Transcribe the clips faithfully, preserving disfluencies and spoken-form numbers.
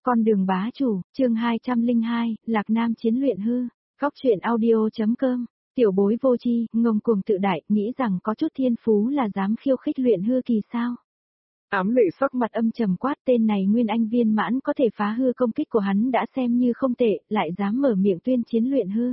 Con đường bá chủ, chương hai trăm lẻ hai, Lạc Nam chiến luyện hư, góc truyện audio.com, tiểu bối vô tri, ngông cuồng tự đại, nghĩ rằng có chút thiên phú là dám khiêu khích luyện hư kỳ sao. Ám lệ sắc Mặt âm trầm quát, tên này nguyên anh viên mãn có thể phá hư công kích của hắn đã xem như không tệ, lại dám mở miệng tuyên chiến luyện hư.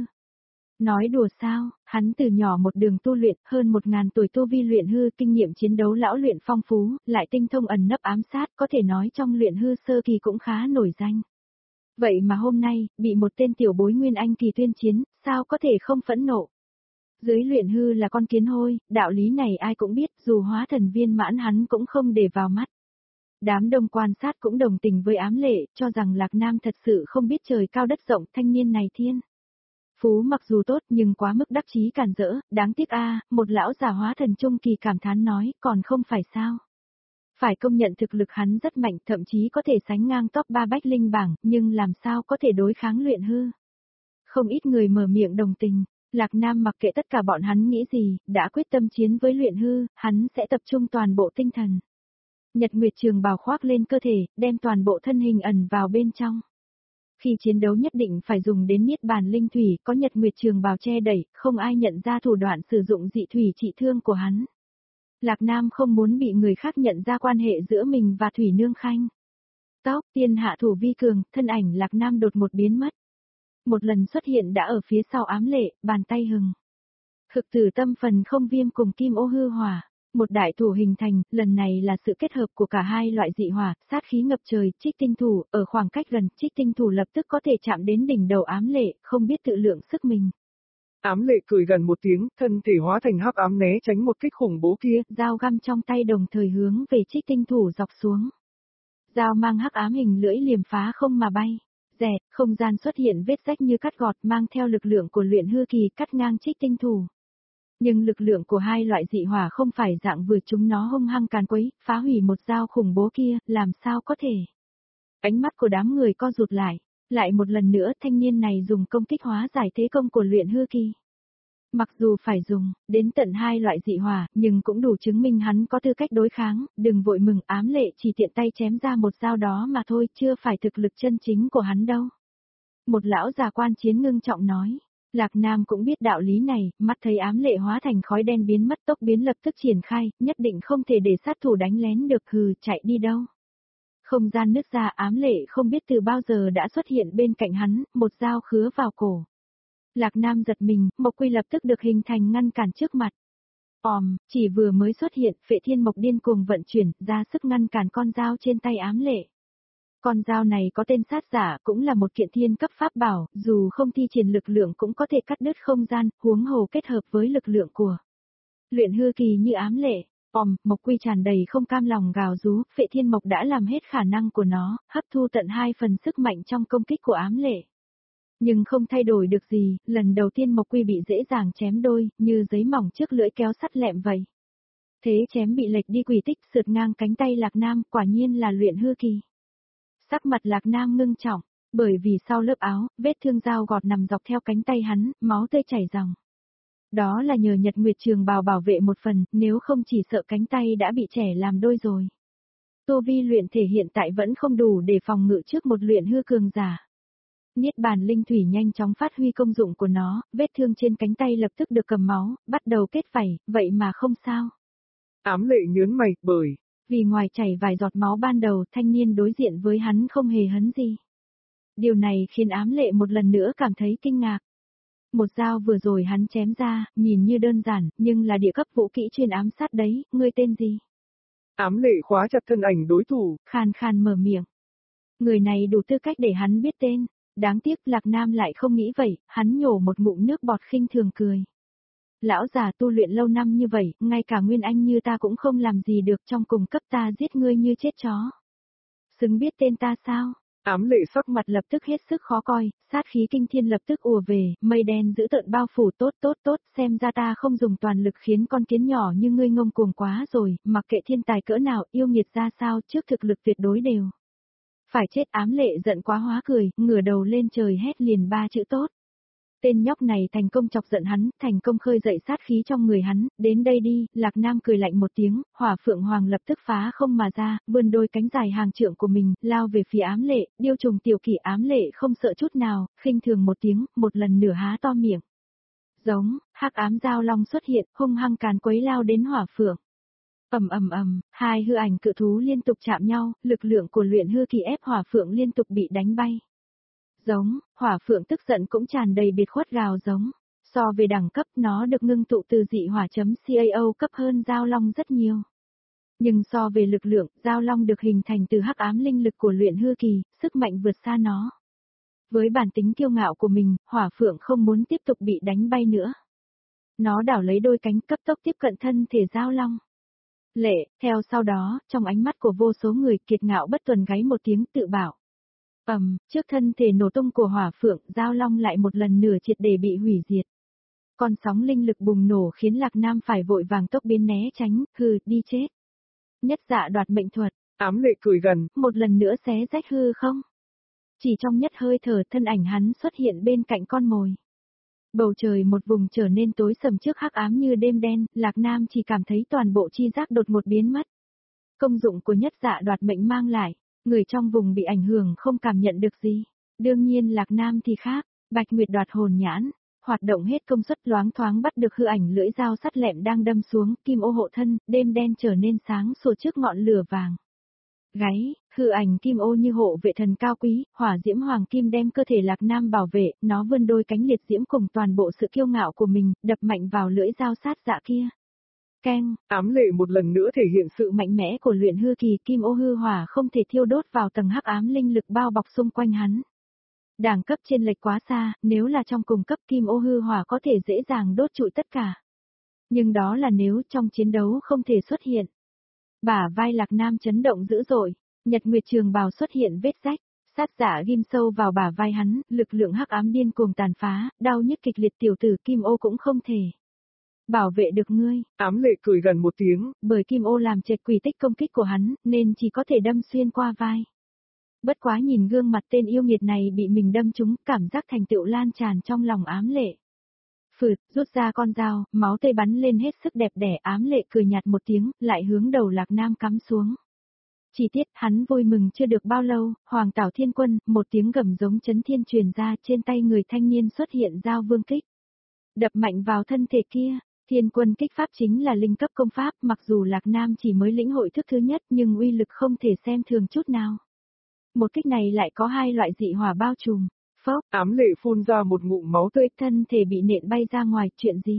Nói đùa sao, hắn từ nhỏ một đường tu luyện, hơn một ngàn tuổi tu vi luyện hư, kinh nghiệm chiến đấu lão luyện phong phú, lại tinh thông ẩn nấp ám sát, có thể nói trong luyện hư sơ kỳ cũng khá nổi danh. Vậy mà hôm nay, bị một tên tiểu bối nguyên anh kỳ tuyên chiến, sao có thể không phẫn nộ. Dưới luyện hư là con kiến hôi, đạo lý này ai cũng biết, dù hóa thần viên mãn hắn cũng không để vào mắt. Đám đông quan sát cũng đồng tình với ám lệ, cho rằng Lạc Nam thật sự không biết trời cao đất rộng, thanh niên này thiên phú mặc dù tốt nhưng quá mức đắc chí càn rỡ, đáng tiếc a, một lão già hóa thần trung kỳ cảm thán nói, còn không phải sao. Phải công nhận thực lực hắn rất mạnh, thậm chí có thể sánh ngang top ba bách linh bảng, nhưng làm sao có thể đối kháng luyện hư. Không ít người mở miệng đồng tình, Lạc Nam mặc kệ tất cả bọn hắn nghĩ gì, đã quyết tâm chiến với luyện hư, hắn sẽ tập trung toàn bộ tinh thần. Nhật Nguyệt Trường bào khoác lên cơ thể, đem toàn bộ thân hình ẩn vào bên trong. Khi chiến đấu nhất định phải dùng đến niết bàn linh thủy, có Nhật Nguyệt Trường bào che đẩy, không ai nhận ra thủ đoạn sử dụng dị thủy trị thương của hắn. Lạc Nam không muốn bị người khác nhận ra quan hệ giữa mình và Thủy Nương Khanh. Tóc tiên hạ thủ vi cường, thân ảnh Lạc Nam đột một biến mất. Một lần xuất hiện đã ở phía sau ám lệ, bàn tay hừng. Thực tử tâm phần không viêm cùng kim ô hư hỏa. Một đại thủ hình thành, lần này là sự kết hợp của cả hai loại dị hỏa, sát khí ngập trời, trích tinh thủ, ở khoảng cách gần, trích tinh thủ lập tức có thể chạm đến đỉnh đầu ám lệ, không biết tự lượng sức mình. Ám lệ cười gần một tiếng, thân thể hóa thành hắc ám né tránh một kích khủng bố kia, dao găm trong tay đồng thời hướng về trích tinh thủ dọc xuống. Dao mang hắc ám hình lưỡi liềm phá không mà bay. Rẹt, không gian xuất hiện vết rách như cắt gọt mang theo lực lượng của luyện hư kỳ cắt ngang trích tinh thủ. Nhưng lực lượng của hai loại dị hỏa không phải dạng vừa chúng nó hung hăng càn quấy, phá hủy một dao khủng bố kia, làm sao có thể. Ánh mắt của đám người co rụt lại, lại một lần nữa thanh niên này dùng công kích hóa giải thế công của luyện hư kỳ. Mặc dù phải dùng, đến tận hai loại dị hỏa, nhưng cũng đủ chứng minh hắn có tư cách đối kháng, đừng vội mừng ám lệ chỉ tiện tay chém ra một dao đó mà thôi, chưa phải thực lực chân chính của hắn đâu. Một lão già quan chiến ngưng trọng nói. Lạc Nam cũng biết đạo lý này, mắt thấy ám lệ hóa thành khói đen biến mất tốc biến lập tức triển khai, nhất định không thể để sát thủ đánh lén được hừ chạy đi đâu. Không gian nứt ra ám lệ không biết từ bao giờ đã xuất hiện bên cạnh hắn, một dao khứa vào cổ. Lạc Nam giật mình, Mộc Quy lập tức được hình thành ngăn cản trước mặt. Òm, chỉ vừa mới xuất hiện, Phệ Thiên Mộc điên cuồng vận chuyển, ra sức ngăn cản con dao trên tay ám lệ. Con dao này có tên sát giả, cũng là một kiện thiên cấp pháp bảo, dù không thi triển lực lượng cũng có thể cắt đứt không gian, huống hồ kết hợp với lực lượng của luyện hư kỳ như ám lệ. Òm, Mộc Quy tràn đầy không cam lòng gào rú, Phệ Thiên Mộc đã làm hết khả năng của nó, hấp thu tận hai phần sức mạnh trong công kích của ám lệ. Nhưng không thay đổi được gì, lần đầu tiên Mộc Quy bị dễ dàng chém đôi, như giấy mỏng trước lưỡi kéo sắt lẹm vậy. Thế chém bị lệch đi quỷ tích sượt ngang cánh tay Lạc Nam, quả nhiên là luyện hư kỳ. Sắc mặt Lạc Nam ngưng trọng, bởi vì sau lớp áo, vết thương dao gọt nằm dọc theo cánh tay hắn, máu tươi chảy ròng. Đó là nhờ Nhật Nguyệt Trường bào bảo vệ một phần, nếu không chỉ sợ cánh tay đã bị trẻ làm đôi rồi. Tu vi luyện thể hiện tại vẫn không đủ để phòng ngự trước một luyện hư cường giả. Niết bàn linh thủy nhanh chóng phát huy công dụng của nó, vết thương trên cánh tay lập tức được cầm máu, bắt đầu kết vảy, vậy mà không sao. Ám lệ nhớn mày, bởi vì ngoài chảy vài giọt máu ban đầu thanh niên đối diện với hắn không hề hấn gì. Điều này khiến ám lệ một lần nữa cảm thấy kinh ngạc. Một dao vừa rồi hắn chém ra, nhìn như đơn giản, nhưng là địa cấp vũ kỹ chuyên ám sát đấy, ngươi tên gì? Ám lệ khóa chặt thân ảnh đối thủ, khàn khàn mở miệng. Người này đủ tư cách để hắn biết tên, đáng tiếc Lạc Nam lại không nghĩ vậy, hắn nhổ một ngụm nước bọt khinh thường cười. Lão già tu luyện lâu năm như vậy, ngay cả nguyên anh như ta cũng không làm gì được trong cùng cấp ta giết ngươi như chết chó. Xứng biết tên ta sao? Ám lệ sắc mặt lập tức hết sức khó coi, sát khí kinh thiên lập tức ùa về, mây đen dữ tợn bao phủ tốt tốt tốt, xem ra ta không dùng toàn lực khiến con kiến nhỏ như ngươi ngông cuồng quá rồi, mặc kệ thiên tài cỡ nào yêu nghiệt ra sao trước thực lực tuyệt đối đều. Phải chết ám lệ giận quá hóa cười, ngửa đầu lên trời hét liền ba chữ tốt. Tên nhóc này thành công chọc giận hắn, thành công khơi dậy sát khí trong người hắn, đến đây đi, Lạc Nam cười lạnh một tiếng, Hỏa Phượng Hoàng lập tức phá không mà ra, vươn đôi cánh dài hàng trượng của mình, lao về phía ám lệ, điêu trùng tiểu kỷ ám lệ không sợ chút nào, khinh thường một tiếng, một lần nửa há to miệng. Giống, hắc ám giao long xuất hiện, hung hăng càn quấy lao đến Hỏa Phượng. Ầm ầm ầm, hai hư ảnh cự thú liên tục chạm nhau, lực lượng của luyện hư kỳ ép Hỏa Phượng liên tục bị đánh bay. Giống, Hỏa Phượng tức giận cũng tràn đầy biệt khuất gào giống. So về đẳng cấp nó được ngưng tụ từ dị hỏa chấm cao cấp hơn Giao Long rất nhiều. Nhưng so về lực lượng, Giao Long được hình thành từ hắc ám linh lực của luyện hư kỳ, sức mạnh vượt xa nó. Với bản tính kiêu ngạo của mình, Hỏa Phượng không muốn tiếp tục bị đánh bay nữa. Nó đảo lấy đôi cánh cấp tốc tiếp cận thân thể Giao Long. Lệ, theo sau đó, trong ánh mắt của vô số người kiệt ngạo bất tuần gáy một tiếng tự bảo. Ầm, um, trước thân thể nổ tung của Hỏa Phượng, Giao Long lại một lần nửa triệt để bị hủy diệt. Con sóng linh lực bùng nổ khiến Lạc Nam phải vội vàng tốc biến né tránh, hừ, đi chết. Nhất dạ đoạt mệnh thuật, ám lệ cười gần, một lần nữa xé rách hư không. Chỉ trong nhất hơi thở thân ảnh hắn xuất hiện bên cạnh con mồi. Bầu trời một vùng trở nên tối sầm trước hắc ám như đêm đen, Lạc Nam chỉ cảm thấy toàn bộ chi giác đột ngột biến mất. Công dụng của nhất dạ đoạt mệnh mang lại, người trong vùng bị ảnh hưởng không cảm nhận được gì. Đương nhiên Lạc Nam thì khác, Bạch Nguyệt đoạt hồn nhãn, hoạt động hết công suất loáng thoáng bắt được hư ảnh lưỡi dao sắt lẹm đang đâm xuống, kim ô hộ thân, đêm đen trở nên sáng sủa trước ngọn lửa vàng. Gáy, hư ảnh kim ô như hộ vệ thần cao quý, hỏa diễm hoàng kim đem cơ thể Lạc Nam bảo vệ, nó vươn đôi cánh liệt diễm cùng toàn bộ sự kiêu ngạo của mình, đập mạnh vào lưỡi dao sát dạ kia. Keng, ám lệ một lần nữa thể hiện sự mạnh mẽ của luyện hư kỳ, kim ô hư hỏa không thể thiêu đốt vào tầng hắc ám linh lực bao bọc xung quanh hắn. Đẳng cấp trên lệch quá xa, nếu là trong cùng cấp kim ô hư hỏa có thể dễ dàng đốt trụi tất cả. Nhưng đó là nếu trong chiến đấu không thể xuất hiện. Bả vai Lạc Nam chấn động dữ dội, Nhật Nguyệt Trường bào xuất hiện vết rách, sát giả ghim sâu vào bả vai hắn, lực lượng hắc ám điên cuồng tàn phá, đau nhức kịch liệt tiểu tử kim ô cũng không thể bảo vệ được ngươi. Ám lệ cười gần một tiếng, bởi kim ô làm trệt quỷ tích công kích của hắn, nên chỉ có thể đâm xuyên qua vai. Bất quá nhìn gương mặt tên yêu nghiệt này bị mình đâm trúng, cảm giác thành tựu lan tràn trong lòng ám lệ. Phượt, rút ra con dao, máu tươi bắn lên hết sức đẹp đẽ, ám lệ cười nhạt một tiếng, lại hướng đầu Lạc Nam cắm xuống. Chỉ tiết, hắn vui mừng chưa được bao lâu, Hoàng Tảo Thiên Quân, một tiếng gầm giống chấn thiên truyền ra, trên tay người thanh niên xuất hiện dao vương kích. Đập mạnh vào thân thể kia, Thiên Quân kích pháp chính là linh cấp công pháp, mặc dù Lạc Nam chỉ mới lĩnh hội thức thứ nhất nhưng uy lực không thể xem thường chút nào. Một kích này lại có hai loại dị hỏa bao trùm. Phốc, ám lệ phun ra một ngụm máu tươi, thân thể bị nện bay ra ngoài, chuyện gì?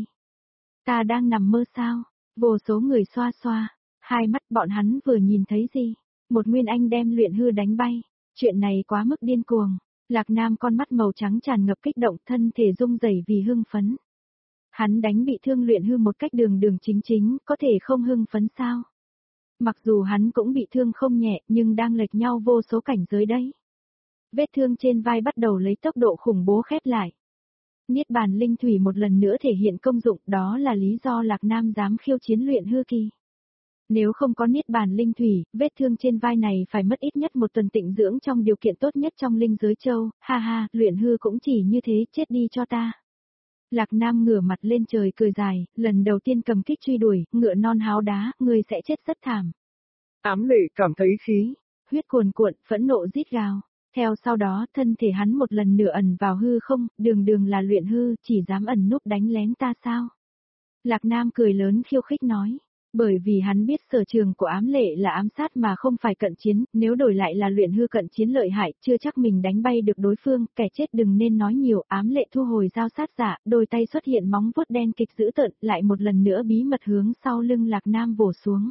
Ta đang nằm mơ sao? Vô số người xoa xoa, hai mắt bọn hắn vừa nhìn thấy gì? Một nguyên anh đem luyện hư đánh bay, chuyện này quá mức điên cuồng. Lạc Nam con mắt màu trắng tràn ngập kích động, thân thể rung rẩy vì hưng phấn. Hắn đánh bị thương luyện hư một cách đường đường chính chính, có thể không hưng phấn sao? Mặc dù hắn cũng bị thương không nhẹ, nhưng đang lệch nhau vô số cảnh giới đấy. Vết thương trên vai bắt đầu lấy tốc độ khủng bố khép lại. Niết bàn linh thủy một lần nữa thể hiện công dụng, đó là lý do Lạc Nam dám khiêu chiến luyện hư kỳ. Nếu không có niết bàn linh thủy, vết thương trên vai này phải mất ít nhất một tuần tịnh dưỡng trong điều kiện tốt nhất trong linh giới châu, ha ha, luyện hư cũng chỉ như thế, chết đi cho ta. Lạc Nam ngửa mặt lên trời cười dài, lần đầu tiên cầm kích truy đuổi, ngựa non háo đá, người sẽ chết rất thảm. Ám lệ cảm thấy khí huyết cuồn cuộn, phẫn nộ rít gào. Theo sau đó, thân thể hắn một lần nửa ẩn vào hư không, đường đường là luyện hư, chỉ dám ẩn núp đánh lén ta sao? Lạc Nam cười lớn khiêu khích nói. Bởi vì hắn biết sở trường của ám lệ là ám sát mà không phải cận chiến, nếu đổi lại là luyện hư cận chiến lợi hại, chưa chắc mình đánh bay được đối phương, kẻ chết đừng nên nói nhiều, ám lệ thu hồi dao sát giả, đôi tay xuất hiện móng vuốt đen kịch dữ tợn, lại một lần nữa bí mật hướng sau lưng Lạc Nam vồ xuống.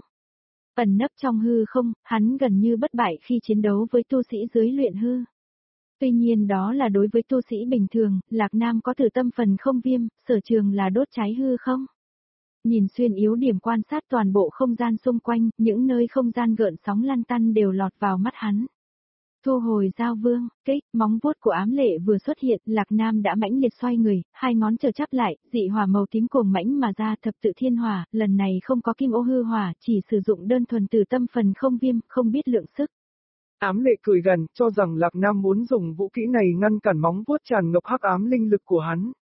Ẩn nấp trong hư không, hắn gần như bất bại khi chiến đấu với tu sĩ dưới luyện hư. Tuy nhiên đó là đối với tu sĩ bình thường, Lạc Nam có tử tâm phần không viêm, sở trường là đốt cháy hư không. Nhìn xuyên yếu điểm quan sát toàn bộ không gian xung quanh, những nơi không gian gợn sóng lăn tăn đều lọt vào mắt hắn. Thu hồi giao vương, kích, móng vuốt của ám lệ vừa xuất hiện, Lạc Nam đã mãnh liệt xoay người, hai ngón chờ chắp lại, dị hỏa màu tím cuồng mãnh mà ra thập tự thiên hỏa, lần này không có kim ô hư hỏa, chỉ sử dụng đơn thuần từ tâm phần không viêm, không biết lượng sức. Ám lệ cười gần, cho rằng Lạc Nam muốn dùng vũ kỹ này ngăn cản móng vuốt tràn ngập hắc ám linh lực của hắn.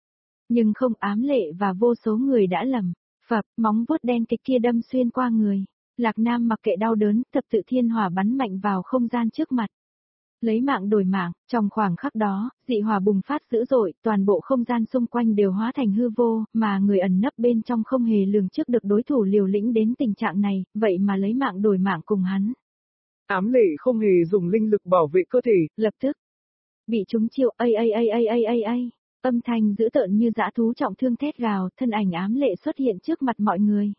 Nhưng không, ám lệ và vô số người đã lầm. Phập, móng vuốt đen kịch kia đâm xuyên qua người. Lạc Nam mặc kệ đau đớn, thập tự thiên hỏa bắn mạnh vào không gian trước mặt. Lấy mạng đổi mạng, trong khoảng khắc đó, dị hỏa bùng phát dữ dội, toàn bộ không gian xung quanh đều hóa thành hư vô, mà người ẩn nấp bên trong không hề lường trước được đối thủ liều lĩnh đến tình trạng này, vậy mà lấy mạng đổi mạng cùng hắn. Ám lệ không hề dùng linh lực bảo vệ cơ thể, lập tức bị trúng chiêu, ai ai ai ai ai ai ai, âm thanh dữ tợn như dã thú trọng thương thét gào, thân ảnh ám lệ xuất hiện trước mặt mọi người.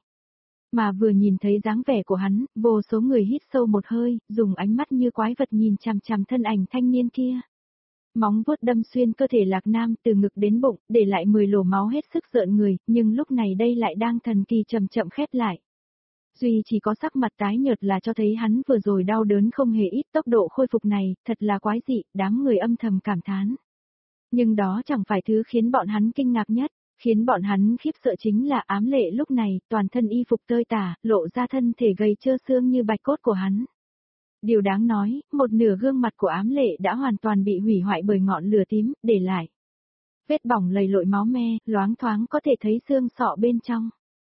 Mà vừa nhìn thấy dáng vẻ của hắn, vô số người hít sâu một hơi, dùng ánh mắt như quái vật nhìn chằm chằm thân ảnh thanh niên kia. Móng vuốt đâm xuyên cơ thể Lạc Nam từ ngực đến bụng, để lại mười lỗ máu hết sức rợn người, nhưng lúc này đây lại đang thần kỳ chậm chậm khép lại. Duy chỉ có sắc mặt tái nhợt là cho thấy hắn vừa rồi đau đớn không hề ít, tốc độ khôi phục này, thật là quái dị, đám người âm thầm cảm thán. Nhưng đó chẳng phải thứ khiến bọn hắn kinh ngạc nhất. Khiến bọn hắn khiếp sợ chính là ám lệ lúc này, toàn thân y phục tơi tả, lộ ra thân thể gầy trơ xương như bạch cốt của hắn. Điều đáng nói, một nửa gương mặt của ám lệ đã hoàn toàn bị hủy hoại bởi ngọn lửa tím, để lại. Vết bỏng lầy lội máu me, loáng thoáng có thể thấy xương sọ bên trong.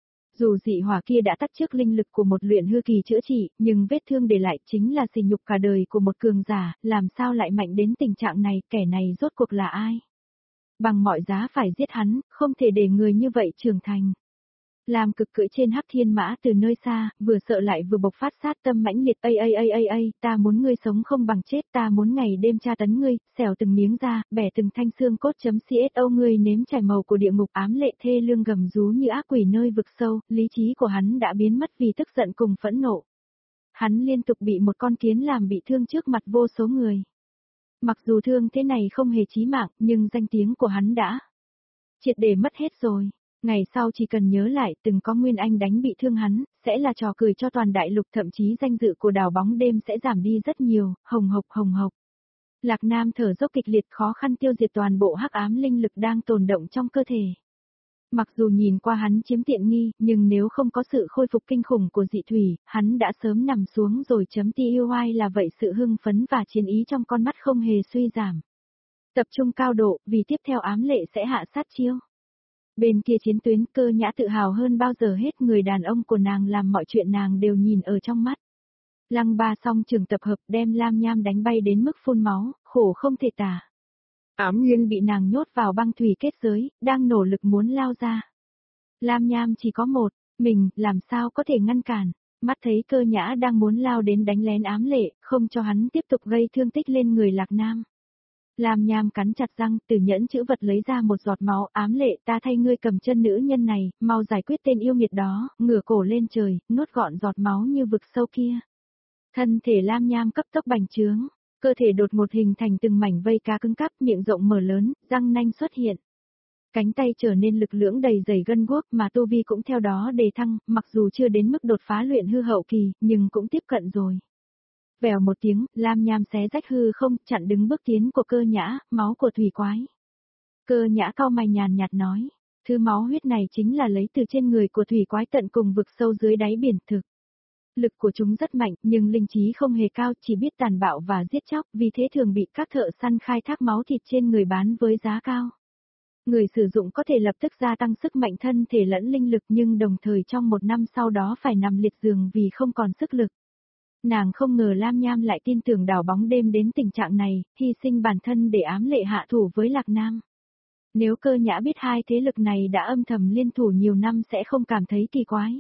Dù dị hỏa kia đã tắt trước linh lực của một luyện hư kỳ chữa trị, nhưng vết thương để lại chính là sỉ nhục cả đời của một cường giả, làm sao lại mạnh đến tình trạng này, kẻ này rốt cuộc là ai? Bằng mọi giá phải giết hắn, không thể để người như vậy trưởng thành. Lam Cực cưỡi trên hắc thiên mã từ nơi xa, vừa sợ lại vừa bộc phát sát tâm mãnh liệt, ây ây ây ây ây, ta muốn ngươi sống không bằng chết, ta muốn ngày đêm tra tấn ngươi, xẻo từng miếng da, bẻ từng thanh xương cốt chấm xô ngươi nếm trải màu của địa ngục. Ám lệ thê lương gầm rú như ác quỷ nơi vực sâu, lý trí của hắn đã biến mất vì tức giận cùng phẫn nộ. Hắn liên tục bị một con kiến làm bị thương trước mặt vô số người. Mặc dù thương thế này không hề chí mạng, nhưng danh tiếng của hắn đã triệt để mất hết rồi. Ngày sau chỉ cần nhớ lại từng có Nguyên Anh đánh bị thương hắn, sẽ là trò cười cho toàn đại lục, thậm chí danh dự của đào bóng đêm sẽ giảm đi rất nhiều, hồng hộc hồng hộc. Lạc Nam thở dốc kịch liệt, khó khăn tiêu diệt toàn bộ hắc ám linh lực đang tồn động trong cơ thể. Mặc dù nhìn qua hắn chiếm tiện nghi, nhưng nếu không có sự khôi phục kinh khủng của dị thủy, hắn đã sớm nằm xuống rồi chấm tuy là vậy. Sự hưng phấn và chiến ý trong con mắt không hề suy giảm. Tập trung cao độ, vì tiếp theo ám lệ sẽ hạ sát chiêu. Bên kia chiến tuyến, Cơ Nhã tự hào hơn bao giờ hết, người đàn ông của nàng làm mọi chuyện nàng đều nhìn ở trong mắt. Lăng Ba song trường tập hợp đem Lam Nham đánh bay đến mức phun máu, khổ không thể tả. Ám Nhiên bị nàng nhốt vào băng thủy kết giới, đang nỗ lực muốn lao ra. Lam Nham chỉ có một, mình, làm sao có thể ngăn cản. Mắt thấy Cơ Nhã đang muốn lao đến đánh lén ám lệ, không cho hắn tiếp tục gây thương tích lên người Lạc Nam. Lam Nham cắn chặt răng, từ nhẫn chữ vật lấy ra một giọt máu. Ám lệ, ta thay ngươi cầm chân nữ nhân này, mau giải quyết tên yêu nghiệt đó, ngửa cổ lên trời, nuốt gọn giọt máu như vực sâu kia. Thân thể Lam Nham cấp tốc bành trướng, cơ thể đột ngột hình thành từng mảnh vây cá cứng cáp, miệng rộng mở lớn, răng nanh xuất hiện. Cánh tay trở nên lực lưỡng đầy dày gân guốc, mà tu vi cũng theo đó đề thăng, mặc dù chưa đến mức đột phá luyện hư hậu kỳ, nhưng cũng tiếp cận rồi. Vèo một tiếng, Lam Nham xé rách hư không, chặn đứng bước tiến của Cơ Nhã, máu của thủy quái. Cơ Nhã cau mày nhàn nhạt nói, thứ máu huyết này chính là lấy từ trên người của thủy quái tận cùng vực sâu dưới đáy biển thực. Lực của chúng rất mạnh, nhưng linh trí không hề cao, chỉ biết tàn bạo và giết chóc, vì thế thường bị các thợ săn khai thác máu thịt trên người bán với giá cao. Người sử dụng có thể lập tức gia tăng sức mạnh thân thể lẫn linh lực, nhưng đồng thời trong một năm sau đó phải nằm liệt giường vì không còn sức lực. Nàng không ngờ Lam Nham lại tin tưởng đào bóng đêm đến tình trạng này, hy sinh bản thân để ám lệ hạ thủ với Lạc Nam. Nếu Cơ Nhã biết hai thế lực này đã âm thầm liên thủ nhiều năm sẽ không cảm thấy kỳ quái.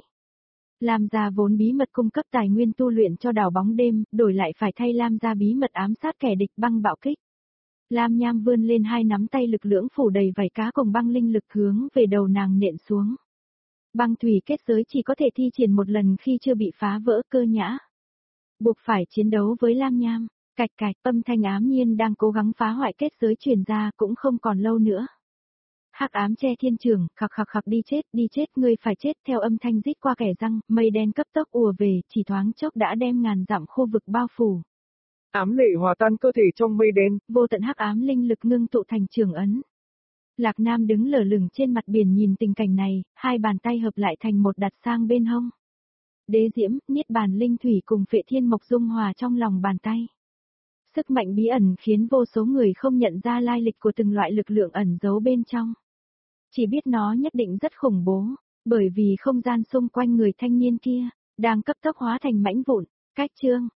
Lam gia vốn bí mật cung cấp tài nguyên tu luyện cho đào bóng đêm, đổi lại phải thay Lam gia bí mật ám sát kẻ địch băng bạo kích. Lam Nham vươn lên hai nắm tay lực lưỡng phủ đầy vảy cá cùng băng linh lực hướng về đầu nàng nện xuống. Băng thủy kết giới chỉ có thể thi triển một lần khi chưa bị phá vỡ. Cơ Nhã buộc phải chiến đấu với Lam Nham. Cạch cạch, âm thanh Ám Nhiên đang cố gắng phá hoại kết giới truyền ra, cũng không còn lâu nữa. Hắc ám che thiên trường, khặc khặc khặc, đi chết, đi chết, ngươi phải chết. Theo âm thanh rít qua kẻ răng, mây đen cấp tốc ùa về, chỉ thoáng chốc đã đem ngàn dặm khu vực bao phủ. Ám lệ hòa tan cơ thể trong mây đen, vô tận hắc ám linh lực ngưng tụ thành trường ấn. Lạc Nam đứng lờ lửng trên mặt biển nhìn tình cảnh này, hai bàn tay hợp lại thành một đặt sang bên hông. Đế diễm, niết bàn linh thủy cùng phệ thiên mộc dung hòa trong lòng bàn tay. Sức mạnh bí ẩn khiến vô số người không nhận ra lai lịch của từng loại lực lượng ẩn giấu bên trong. chỉ biết nó nhất định rất khủng bố, bởi vì không gian xung quanh người thanh niên kia, đang cấp tốc hóa thành mảnh vụn. Cách chương